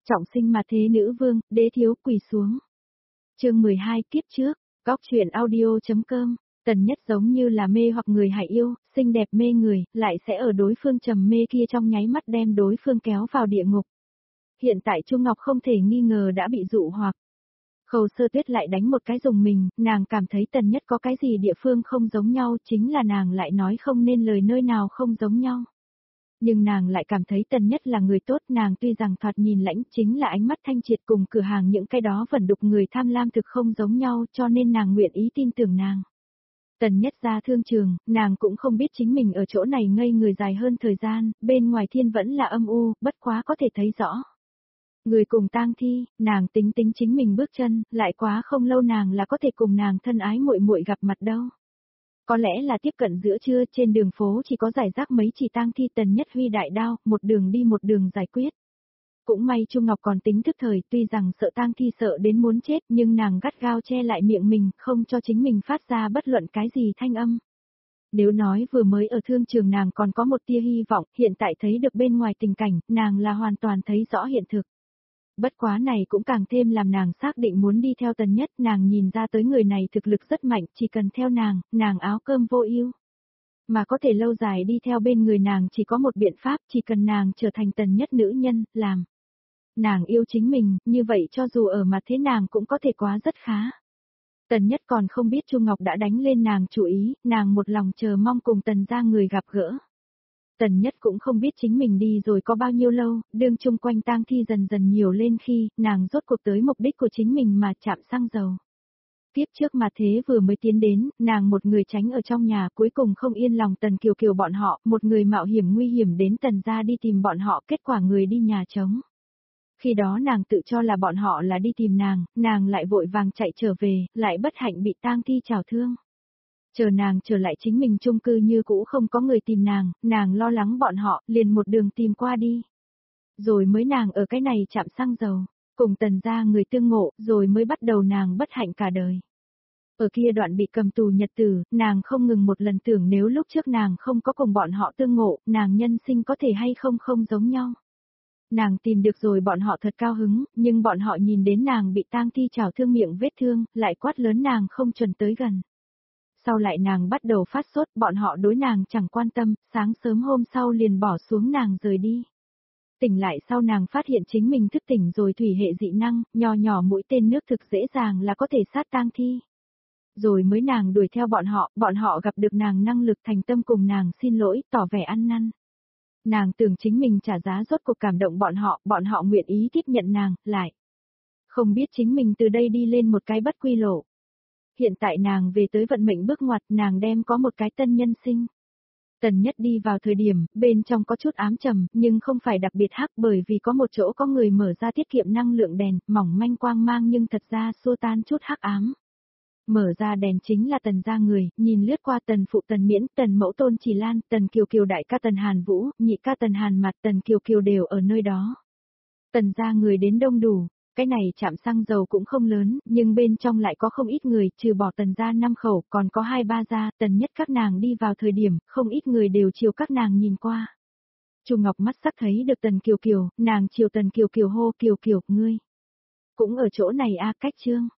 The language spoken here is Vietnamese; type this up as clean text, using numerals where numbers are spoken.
Trọng sinh mà thế nữ vương, đế thiếu quỳ xuống. Chương 12 kiếp trước, góc truyện audio.com. Tần Nhất giống như là mê hoặc người hại yêu, xinh đẹp mê người, lại sẽ ở đối phương trầm mê kia trong nháy mắt đem đối phương kéo vào địa ngục. Hiện tại Trung Ngọc không thể nghi ngờ đã bị dụ hoặc. Khâu Sơ Tuyết lại đánh một cái dùng mình, nàng cảm thấy Tần Nhất có cái gì địa phương không giống nhau, chính là nàng lại nói không nên lời nơi nào không giống nhau. Nhưng nàng lại cảm thấy Tần Nhất là người tốt, nàng tuy rằng thoạt nhìn lãnh chính là ánh mắt thanh triệt cùng cửa hàng những cái đó vẫn đục người tham lam thực không giống nhau, cho nên nàng nguyện ý tin tưởng nàng. Tần Nhất ra thương trường, nàng cũng không biết chính mình ở chỗ này ngây người dài hơn thời gian, bên ngoài thiên vẫn là âm u, bất quá có thể thấy rõ. Người cùng tang thi, nàng tính chính mình bước chân, lại quá không lâu nàng là có thể cùng nàng thân ái muội muội gặp mặt đâu. Có lẽ là tiếp cận giữa trưa, trên đường phố chỉ có giải rác mấy chỉ tang thi. Tần Nhất huy đại đao, một đường đi một đường giải quyết. Cũng may Trung Ngọc còn tính thức thời, tuy rằng sợ tang thi sợ đến muốn chết, nhưng nàng gắt gao che lại miệng mình, không cho chính mình phát ra bất luận cái gì thanh âm. Nếu nói vừa mới ở thương trường nàng còn có một tia hy vọng, hiện tại thấy được bên ngoài tình cảnh, nàng là hoàn toàn thấy rõ hiện thực. Bất quá này cũng càng thêm làm nàng xác định muốn đi theo Tần Nhất, nàng nhìn ra tới người này thực lực rất mạnh, chỉ cần theo nàng áo cơm vô ưu. Mà có thể lâu dài đi theo bên người nàng chỉ có một biện pháp, chỉ cần nàng trở thành Tần Nhất nữ nhân, làm. Nàng yêu chính mình, như vậy cho dù ở mặt thế nàng cũng có thể quá rất khá. Tần Nhất còn không biết Trung Ngọc đã đánh lên nàng chủ ý, nàng một lòng chờ mong cùng Tần gia người gặp gỡ. Tần Nhất cũng không biết chính mình đi rồi có bao nhiêu lâu, đương chung quanh tang thi dần dần nhiều lên khi, nàng rốt cuộc tới mục đích của chính mình mà chạm xăng dầu. Tiếp trước mà thế vừa mới tiến đến, nàng một người tránh ở trong nhà, cuối cùng không yên lòng Tần Kiều Kiều bọn họ, một người mạo hiểm nguy hiểm đến Tần gia đi tìm bọn họ, kết quả người đi nhà trống. Khi đó nàng tự cho là bọn họ là đi tìm nàng lại vội vàng chạy trở về, lại bất hạnh bị tang thi trảo thương. Chờ nàng trở lại chính mình chung cư như cũ không có người tìm nàng lo lắng bọn họ, liền một đường tìm qua đi. Rồi mới nàng ở cái này chạm xăng dầu, cùng Tần gia người tương ngộ, rồi mới bắt đầu nàng bất hạnh cả đời. Ở kia đoạn bị cầm tù nhật tử, nàng không ngừng một lần tưởng nếu lúc trước nàng không có cùng bọn họ tương ngộ, nàng nhân sinh có thể hay không giống nhau. Nàng tìm được rồi bọn họ thật cao hứng, nhưng bọn họ nhìn đến nàng bị tang thi trảo thương miệng vết thương, lại quát lớn nàng không chuẩn tới gần. Sau lại nàng bắt đầu phát sốt, bọn họ đối nàng chẳng quan tâm, sáng sớm hôm sau liền bỏ xuống nàng rời đi. Tỉnh lại sau nàng phát hiện chính mình thức tỉnh rồi thủy hệ dị năng, nhỏ mũi tên nước thực dễ dàng là có thể sát tang thi. Rồi mới nàng đuổi theo bọn họ gặp được nàng năng lực thành tâm cùng nàng xin lỗi, tỏ vẻ ăn năn. Nàng tưởng chính mình trả giá rốt cuộc cảm động bọn họ nguyện ý tiếp nhận nàng, lại. Không biết chính mình từ đây đi lên một cái bất quy lộ. Hiện tại nàng về tới vận mệnh bước ngoặt, nàng đem có một cái tân nhân sinh. Tần Nhất đi vào thời điểm, bên trong có chút ám trầm, nhưng không phải đặc biệt hắc bởi vì có một chỗ có người mở ra tiết kiệm năng lượng đèn, mỏng manh quang mang nhưng thật ra xua tan chút hắc ám. Mở ra đèn chính là Tần gia người, nhìn lướt qua Tần phụ Tần Miễn, Tần mẫu Tôn Chỉ Lan, Tần Kiều Kiều đại ca Tần Hàn Vũ, nhị ca Tần Hàn Mặt, Tần Kiều Kiều đều ở nơi đó. Tần gia người đến đông đủ, cái này chạm xăng dầu cũng không lớn, nhưng bên trong lại có không ít người, trừ bỏ Tần gia 5 khẩu, còn có 2-3 gia, Tần Nhất các nàng đi vào thời điểm, không ít người đều chiều các nàng nhìn qua. Chu Ngọc mắt sắc thấy được Tần Kiều Kiều, nàng chiều Tần Kiều Kiều hô Kiều Kiều, ngươi. Cũng ở chỗ này cách Trương.